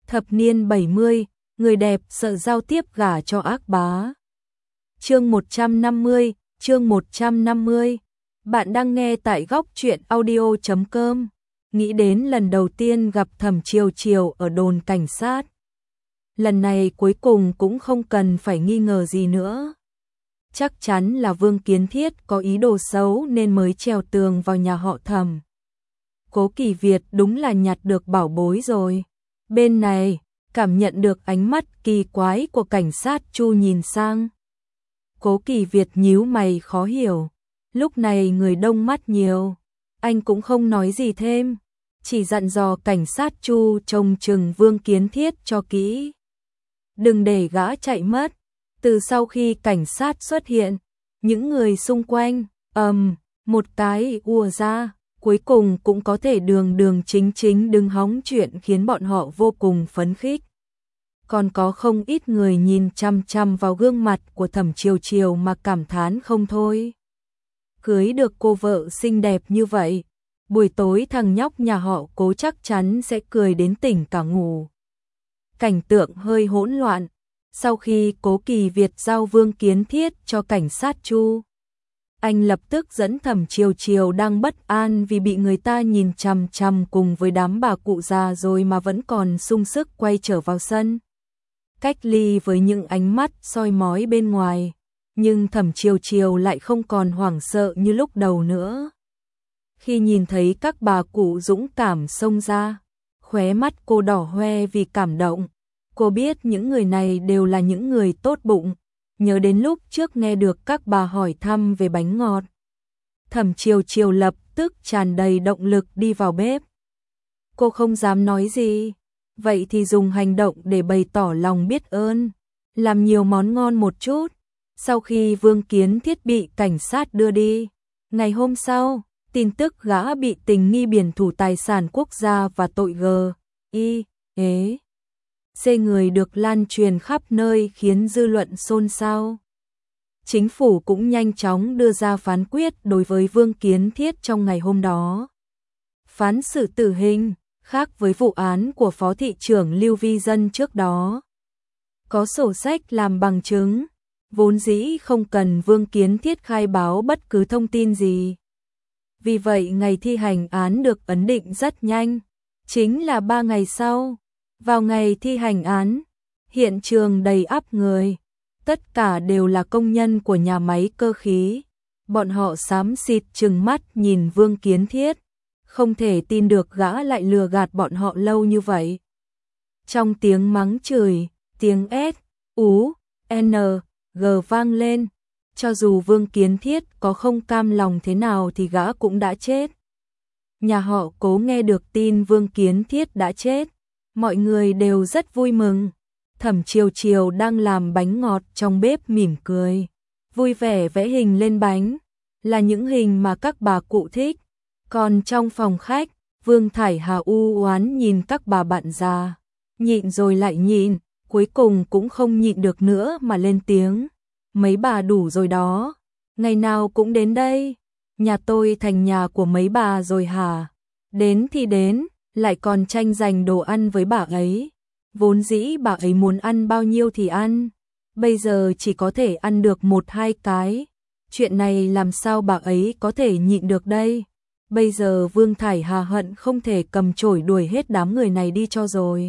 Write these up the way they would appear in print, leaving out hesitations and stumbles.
Thập niên 70, người đẹp sợ giao tiếp gả cho ác bá. Chương 150, chương 150. Bạn đang nghe tại góc truyện audio.com. Nghĩ đến lần đầu tiên gặp Thẩm Chiều Chiều ở đồn cảnh sát. Lần này cuối cùng cũng không cần phải nghi ngờ gì nữa. Chắc chắn là Vương Kiến Thiết có ý đồ xấu nên mới trèo tường vào nhà họ Thẩm. Cố Kỳ Việt đúng là nhặt được bảo bối rồi. Bên này, cảm nhận được ánh mắt kỳ quái của cảnh sát Chu nhìn sang. Cố Kỳ Việt nhíu mày khó hiểu. Lúc này người đông mắt nhiều. Anh cũng không nói gì thêm. Chỉ dặn dò cảnh sát Chu trông chừng Vương Kiến Thiết cho kỹ. Đừng để gã chạy mất. Từ sau khi cảnh sát xuất hiện, những người xung quanh, một cái ùa ra. Cuối cùng cũng có thể đường chính đứng hóng chuyện khiến bọn họ vô cùng phấn khích. Còn có không ít người nhìn chăm chăm vào gương mặt của Thẩm Chiều Chiều mà cảm thán không thôi. Cưới được cô vợ xinh đẹp như vậy, buổi tối thằng nhóc nhà họ Cố chắc chắn sẽ cười đến tỉnh cả ngủ. Cảnh tượng hơi hỗn loạn, sau khi Cố Kỳ Việt giao Vương Kiến Thiết cho cảnh sát Chu. Anh lập tức dẫn Thẩm Chiều Chiều đang bất an vì bị người ta nhìn chằm chằm cùng với đám bà cụ già rồi mà vẫn còn sung sức quay trở vào sân. Cách ly với những ánh mắt soi mói bên ngoài, nhưng Thẩm Chiều Chiều lại không còn hoảng sợ như lúc đầu nữa. Khi nhìn thấy các bà cụ dũng cảm xông ra, khóe mắt cô đỏ hoe vì cảm động. Cô biết những người này đều là những người tốt bụng. Nhớ đến lúc trước nghe được các bà hỏi thăm về bánh ngọt. Thẩm Chiều Chiều lập tức tràn đầy động lực đi vào bếp. Cô không dám nói gì, vậy thì dùng hành động để bày tỏ lòng biết ơn, làm nhiều món ngon một chút. Sau khi Vương Kiến Thiết bị cảnh sát đưa đi, ngày hôm sau, tin tức gã bị tình nghi biển thủ tài sản quốc gia và tội C người được lan truyền khắp nơi khiến dư luận xôn xao. Chính phủ cũng nhanh chóng đưa ra phán quyết đối với Vương Kiến Thiết trong ngày hôm đó. Phán xử tử hình, khác với vụ án của Phó thị trưởng Lưu Vi Dân trước đó. Có sổ sách làm bằng chứng, vốn dĩ không cần Vương Kiến Thiết khai báo bất cứ thông tin gì. Vì vậy ngày thi hành án được ấn định rất nhanh, chính là 3 ngày sau. Vào ngày thi hành án, hiện trường đầy ắp người, tất cả đều là công nhân của nhà máy cơ khí. Bọn họ xám xịt trừng mắt nhìn Vương Kiến Thiết, không thể tin được gã lại lừa gạt bọn họ lâu như vậy. Trong tiếng mắng chửi, tiếng S, U, N, G vang lên, cho dù Vương Kiến Thiết có không cam lòng thế nào thì gã cũng đã chết. Nhà họ Cố nghe được tin Vương Kiến Thiết đã chết. Mọi người đều rất vui mừng. Thẩm Chiều Chiều đang làm bánh ngọt trong bếp mỉm cười, vui vẻ vẽ hình lên bánh, là những hình mà các bà cụ thích. Còn trong phòng khách, Vương Thải Hà u oán nhìn các bà bạn già, nhịn rồi lại nhịn, cuối cùng cũng không nhịn được nữa mà lên tiếng. Mấy bà đủ rồi đó, ngày nào cũng đến đây, nhà tôi thành nhà của mấy bà rồi hả? Đến thì đến, lại còn tranh giành đồ ăn với bà ấy. Vốn dĩ bà ấy muốn ăn bao nhiêu thì ăn, bây giờ chỉ có thể ăn được 1-2 cái. Chuyện này làm sao bà ấy có thể nhịn được đây? Bây giờ Vương Thải Hà hận không thể cầm chổi đuổi hết đám người này đi cho rồi.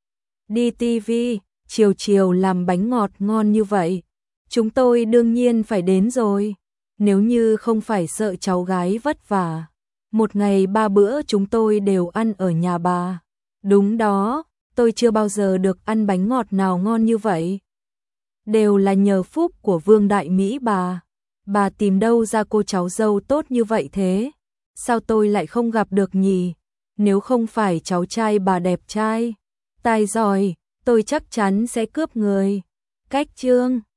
Đi tivi, Chiều Chiều làm bánh ngọt ngon như vậy, chúng tôi đương nhiên phải đến rồi. Nếu như không phải sợ cháu gái vất vả, một ngày 3 bữa chúng tôi đều ăn ở nhà bà. Đúng đó, tôi chưa bao giờ được ăn bánh ngọt nào ngon như vậy. Đều là nhờ phúc của Vương Đại Mỹ bà. Bà tìm đâu ra cô cháu dâu tốt như vậy thế? Sao tôi lại không gặp được nhỉ? Nếu không phải cháu trai bà đẹp trai, tài giỏi, tôi chắc chắn sẽ cướp người. Cách chương